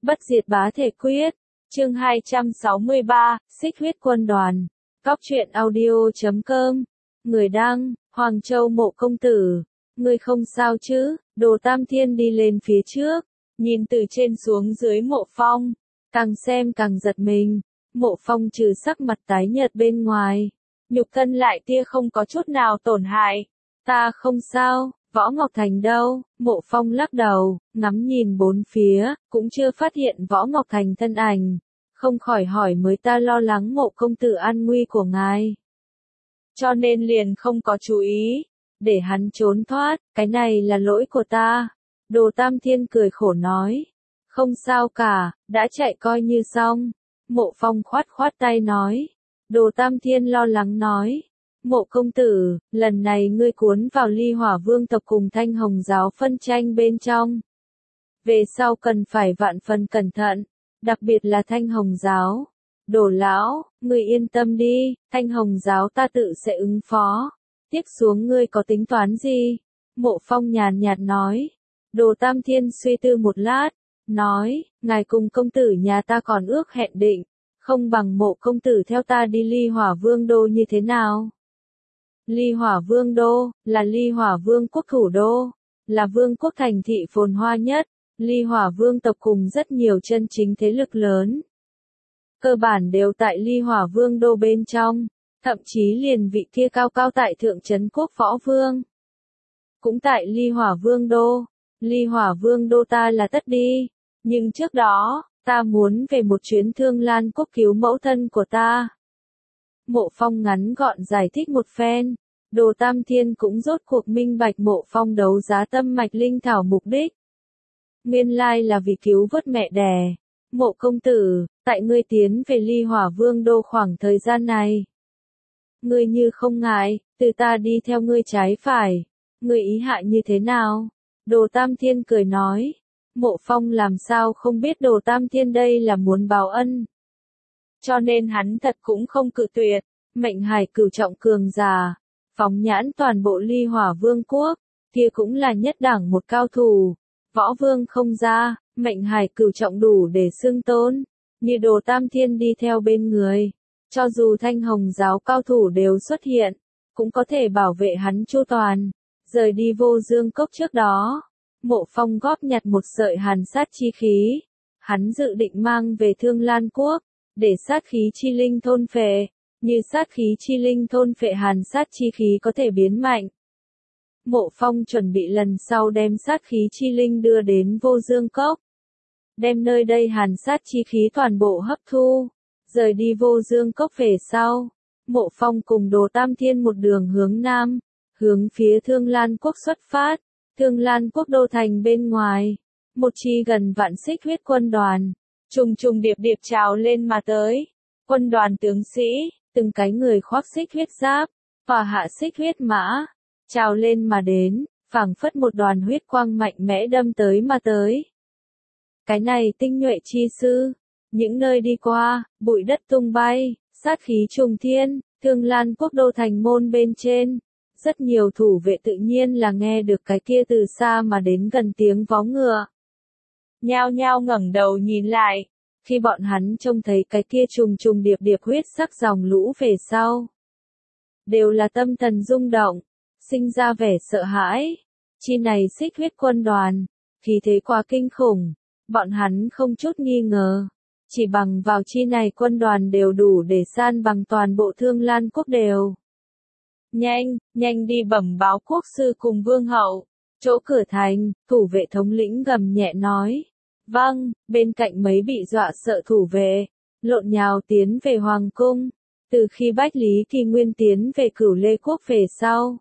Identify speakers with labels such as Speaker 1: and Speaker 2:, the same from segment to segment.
Speaker 1: Bất diệt bá thể quyết. Chương 263, Xích huyết quân đoàn. Cóc truyện audio.com. Người đăng, Hoàng Châu Mộ công tử. Ngươi không sao chứ? Đồ Tam Thiên đi lên phía trước, nhìn từ trên xuống dưới Mộ Phong, càng xem càng giật mình. Mộ Phong trừ sắc mặt tái nhợt bên ngoài, nhục thân lại tia không có chút nào tổn hại. Ta không sao. Võ Ngọc Thành đâu? Mộ Phong lắc đầu, ngắm nhìn bốn phía, cũng chưa phát hiện Võ Ngọc Thành thân ảnh, không khỏi hỏi mới ta lo lắng Mộ công tử an nguy của ngài, cho nên liền không có chú ý, để hắn trốn thoát, cái này là lỗi của ta. Đồ Tam Thiên cười khổ nói, không sao cả, đã chạy coi như xong. Mộ Phong khoát khoát tay nói. Đồ Tam Thiên lo lắng nói, Mộ công tử, lần này ngươi cuốn vào Ly Hỏa Vương tộc cùng Thanh Hồng giáo phân tranh bên trong. Về sau cần phải vạn phần cẩn thận, đặc biệt là Thanh Hồng giáo. Đồ lão, ngươi yên tâm đi, Thanh Hồng giáo ta tự sẽ ứng phó. Tiếp xuống ngươi có tính toán gì? Mộ Phong nhàn nhạt nói. Đồ Tam Thiên suy tư một lát, nói, ngài cùng công tử nhà ta còn ước hẹn định, không bằng Mộ công tử theo ta đi Ly Hỏa Vương đô như thế nào? Ly Hỏa Vương đô, là Ly Hỏa Vương quốc thủ đô, là vương quốc thành thị phồn hoa nhất, Ly Hỏa Vương tộc cùng rất nhiều chân chính thế lực lớn. Cơ bản đều tại Ly Hỏa Vương đô bên trong, thậm chí liền vị kia cao cao tại thượng trấn quốc võ vương. Cũng tại Ly Hỏa Vương đô, Ly Hỏa Vương đô ta là tất đi, nhưng trước đó, ta muốn về một chuyến Thương Lan quốc cứu mẫu thân của ta. Mộ Phong ngắn gọn giải thích một phen, Đồ Tam Thiên cũng rốt cuộc minh bạch Mộ Phong đấu giá tâm mạch linh thảo mục đích. Nguyên lai là vì cứu vớt mẹ đẻ. Mộ công tử, tại ngươi tiến về Ly Hỏa Vương đô khoảng thời gian này, ngươi như không ngại, từ ta đi theo ngươi trái phải, ngươi ý hạ như thế nào? Đồ Tam Thiên cười nói. Mộ Phong làm sao không biết Đồ Tam Thiên đây là muốn báo ân, cho nên hắn thật cũng không cự tuyệt. Mệnh hải cửu trọng cường giả, phóng nhãn toàn bộ Ly Hỏa Vương quốc, kia cũng là nhất đẳng một cao thủ. Võ vương không ra, mệnh hải cửu trọng đủ để xưng tôn, như Đồ Tam Thiên đi theo bên người, cho dù Thanh Hồng giáo cao thủ đều xuất hiện, cũng có thể bảo vệ hắn chu toàn. Rời đi Vô Dương cốc trước đó, Mộ Phong góp nhặt một sợi hàn sát chi khí, hắn dự định mang về Thương Lan quốc, để sát khí chi linh thôn phệ, như sát khí chi linh thôn phệ hàn sát chi khí có thể biến mạnh. Mộ Phong chuẩn bị lần sau đem sát khí chi linh đưa đến Vô Dương cốc, đem nơi đây hàn sát chi khí toàn bộ hấp thu. Rời đi Vô Dương cốc về sau, Mộ Phong cùng Đồ Tam Thiên một đường hướng nam, hướng phía Thương Lan quốc xuất phát. Thương Lan quốc đô thành bên ngoài, một chi gần vạn xích huyết quân đoàn, trùng trùng điệp điệp trào lên mà tới. Quân đoàn tướng sĩ, từng cái người khoác xích huyết giáp, và hạ xích huyết mã, trào lên mà đến, phảng phất một đoàn huyết quang mạnh mẽ đâm tới mà tới. Cái này tinh nhuệ chi sư, những nơi đi qua, bụi đất tung bay, sát khí trùng thiên. Thương Lan quốc đô thành môn bên trên, rất nhiều thủ vệ tự nhiên là nghe được cái kia từ xa mà đến gần tiếng vó ngựa, nhao nhao ngẩng đầu nhìn lại. Khi bọn hắn trông thấy cái kia trùng trùng điệp điệp huyết sắc dòng lũ về sau, đều là tâm thần rung động, sinh ra vẻ sợ hãi. Chi này xích huyết quân đoàn, khí thế quá kinh khủng, bọn hắn không chút nghi ngờ, chỉ bằng vào chi này quân đoàn đều đủ để san bằng toàn bộ Thương Lan quốc đều. Nhanh, nhanh đi bẩm báo quốc sư cùng vương hậu. Chỗ cửa thành, thủ vệ thống lĩnh gầm nhẹ nói. Vâng, bên cạnh mấy bị dọa sợ thủ vệ, lộn nhào tiến về hoàng cung. Từ khi Bách Lý Kỳ Nguyên tiến về Cửu Lê quốc về sau,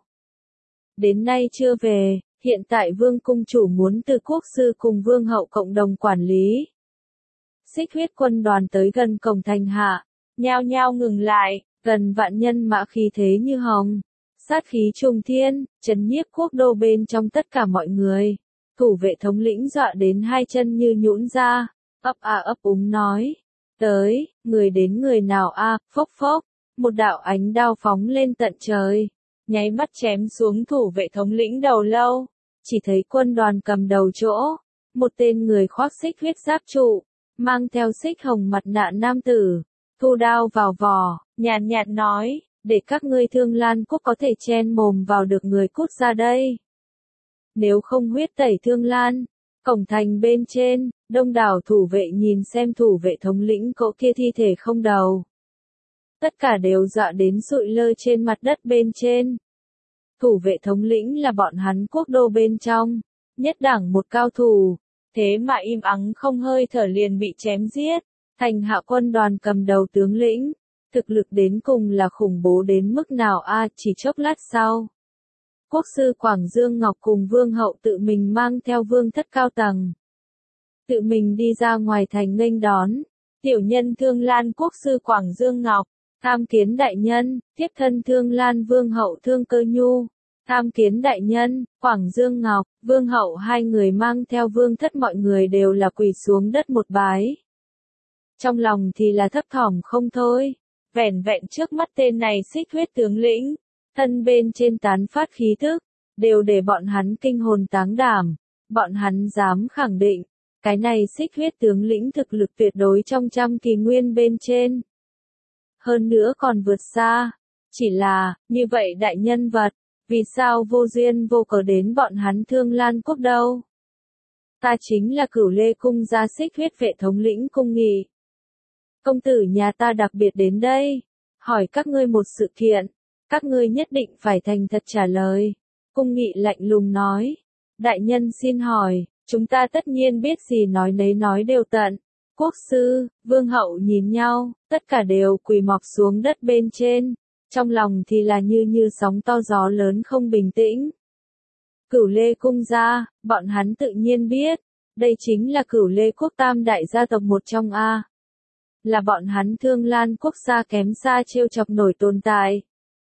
Speaker 1: đến nay chưa về, hiện tại vương cung chủ muốn từ quốc sư cùng vương hậu cộng đồng quản lý. Xích huyết quân đoàn tới gần cổng thành hạ, nhao nhao ngừng lại, gần vạn nhân mã khí thế như hồng, sát khí trùng thiên, trấn nhiếp quốc đô bên trong tất cả mọi người. Thủ vệ thống lĩnh dọa đến hai chân như nhũn ra, ấp a ấp úng nói, tới, người đến người nào a, phốc phốc, một đạo ánh đao phóng lên tận trời, nháy mắt chém xuống thủ vệ thống lĩnh đầu lâu. Chỉ thấy quân đoàn cầm đầu chỗ, một tên người khoác xích huyết giáp trụ, mang theo xích hồng mặt nạ nam tử, thu đao vào vỏ, nhàn nhạt nói, để các ngươi Thương Lan quốc có thể chen mồm vào được người cút ra đây. Nếu không huyết tẩy Thương Lan, cổng thành bên trên, đông đảo thủ vệ nhìn xem thủ vệ thống lĩnh cỗ kia thi thể không đầu. Tất cả đều dọa đến sụi lơ trên mặt đất bên trên. Thủ vệ thống lĩnh là bọn hắn quốc đô bên trong, nhất đẳng một cao thủ, thế mà im ắng không hơi thở liền bị chém giết. Thành Hạ quân đoàn cầm đầu tướng lĩnh, thực lực đến cùng là khủng bố đến mức nào a, chỉ chốc lát sau. Quốc sư Quảng Dương Ngọc cùng Vương hậu tự mình mang theo vương thất cao tầng. Tự mình đi ra ngoài thành nghênh đón, tiểu nhân Thương Lan quốc sư Quảng Dương Ngọc, tham kiến đại nhân, tiếp thân Thương Lan Vương hậu Thương Cơ Nhu, tham kiến đại nhân, Quảng Dương Ngọc, Vương hậu hai người mang theo vương thất mọi người đều là quỳ xuống đất một bái. Trong lòng thì là thấp thỏm không thôi, vẻn vẹn trước mắt tên này xích huyết tướng lĩnh, thân bên trên tán phát khí thức, đều để bọn hắn kinh hồn táng đảm, bọn hắn dám khẳng định, cái này xích huyết tướng lĩnh thực lực tuyệt đối trong trăm kỳ nguyên bên trên. Hơn nữa còn vượt xa, chỉ là, như vậy đại nhân vật, vì sao vô duyên vô cớ đến bọn hắn Thương Lan quốc đâu? Ta chính là Cửu Lê cung gia xích huyết vệ thống lĩnh Cung Nghị. Công tử nhà ta đặc biệt đến đây, hỏi các ngươi một sự kiện, các ngươi nhất định phải thành thật trả lời. Cung Nghị lạnh lùng nói, đại nhân xin hỏi, chúng ta tất nhiên biết gì nói nấy nói đều tận. Quốc sư, vương hậu nhìn nhau, tất cả đều quỳ mọp xuống đất bên trên, trong lòng thì là như sóng to gió lớn không bình tĩnh. Cửu Lê cung gia, bọn hắn tự nhiên biết, đây chính là Cửu Lê quốc tam đại gia tộc một trong A. Là bọn hắn Thương Lan quốc gia kém xa trêu chọc nổi tồn tại.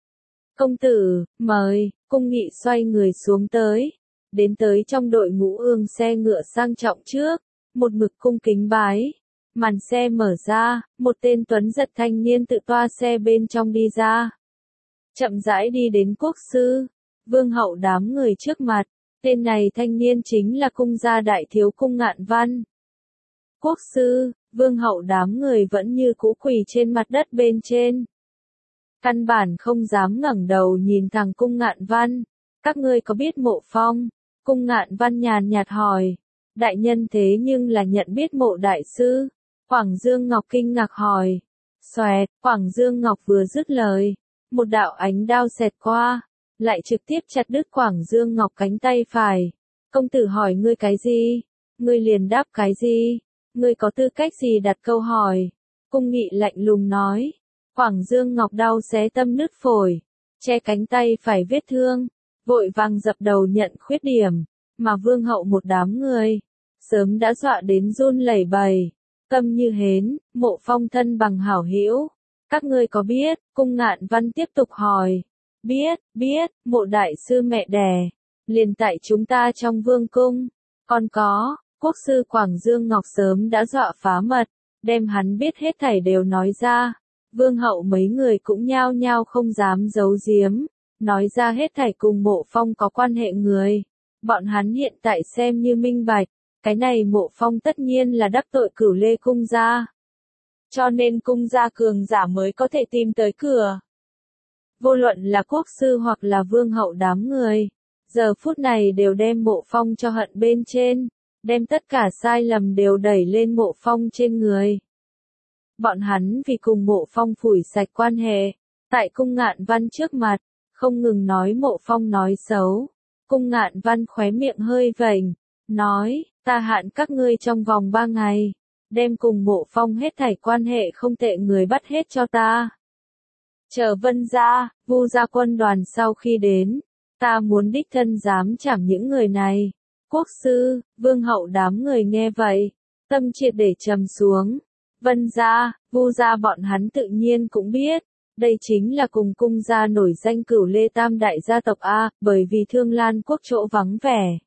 Speaker 1: Công tử, mời, Cung Nghị xoay người xuống tới, đến tới trong đội ngũ ương xe ngựa sang trọng trước, một mực cung kính bái. Màn xe mở ra, một tên tuấn giật thanh niên tự toa xe bên trong đi ra. Chậm rãi đi đến quốc sư, vương hậu đám người trước mặt, tên này thanh niên chính là cung gia đại thiếu Cung Ngạn Văn. Quốc sư, vương hậu đám người vẫn như cũ quỳ trên mặt đất bên trên. Căn bản không dám ngẩng đầu nhìn thẳng Cung Ngạn Văn. Các ngươi có biết Mộ Phong? Cung Ngạn Văn nhàn nhạt hỏi. Đại nhân thế nhưng là nhận biết Mộ đại sư. Quảng Dương Ngọc kinh ngạc hỏi. Xoẹt, Quảng Dương Ngọc vừa dứt lời, một đạo ánh đao xẹt qua, lại trực tiếp chặt đứt Quảng Dương Ngọc cánh tay phải. Công tử hỏi ngươi cái gì? Ngươi liền đáp cái gì? Ngươi có tư cách gì đặt câu hỏi? Cung Nghị lạnh lùng nói. Quảng Dương Ngọc đau xé tâm nứt phổi, che cánh tay phải vết thương, vội vàng dập đầu nhận khuyết điểm, mà vương hậu một đám người, sớm đã dọa đến run lẩy bẩy, câm như hến. Mộ Phong thân bằng hảo hữu, các ngươi có biết? Cung Ngạn Văn tiếp tục hỏi. Biết, Mộ đại sư mẹ đẻ, liền tại chúng ta trong vương cung, còn có, quốc sư Quảng Dương Ngọc sớm đã dọa phá mật, đem hắn biết hết thảy đều nói ra. Vương hậu mấy người cũng nhao nhao không dám giấu giếm, nói ra hết thảy cùng Mộ Phong có quan hệ người. Bọn hắn hiện tại xem như minh bạch, cái này Mộ Phong tất nhiên là đắc tội Cửu Lê cung gia. Cho nên cung gia cường giả mới có thể tìm tới cửa. Vô luận là quốc sư hoặc là vương hậu đám người, giờ phút này đều đem Mộ Phong cho hận bên trên, đem tất cả sai lầm đều đẩy lên Mộ Phong trên người. Bọn hắn vì cùng Mộ Phong phủi sạch quan hệ, tại Cung Ngạn Văn trước mặt, không ngừng nói Mộ Phong nói xấu. Cung Ngạn Văn khóe miệng hơi vểnh, nói, ta hạn các ngươi trong vòng 3 ngày, đem cùng Mộ Phong hết thảy quan hệ không tệ người bắt hết cho ta. Chờ Vân gia, Vu gia quân đoàn sau khi đến, ta muốn đích thân dám chảm những người này. Quốc sư, vương hậu đám người nghe vậy, tâm triệt để trầm xuống. Vân gia, Vu gia bọn hắn tự nhiên cũng biết, đây chính là cùng cung gia nổi danh Cửu Lê tam đại gia tộc A, bởi vì Thương Lan quốc chỗ vắng vẻ.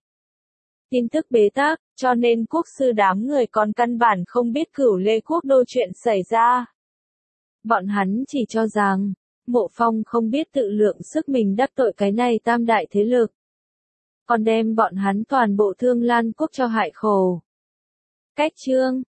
Speaker 1: Tin tức bế tắc, cho nên quốc sư đám người còn căn bản không biết Cửu Lê quốc đô chuyện xảy ra. Bọn hắn chỉ cho rằng, Mộ Phong không biết tự lượng sức mình đắc tội cái này tam đại thế lực, còn đem bọn hắn toàn bộ Thương Lan quốc cho hại khổ. Cách chương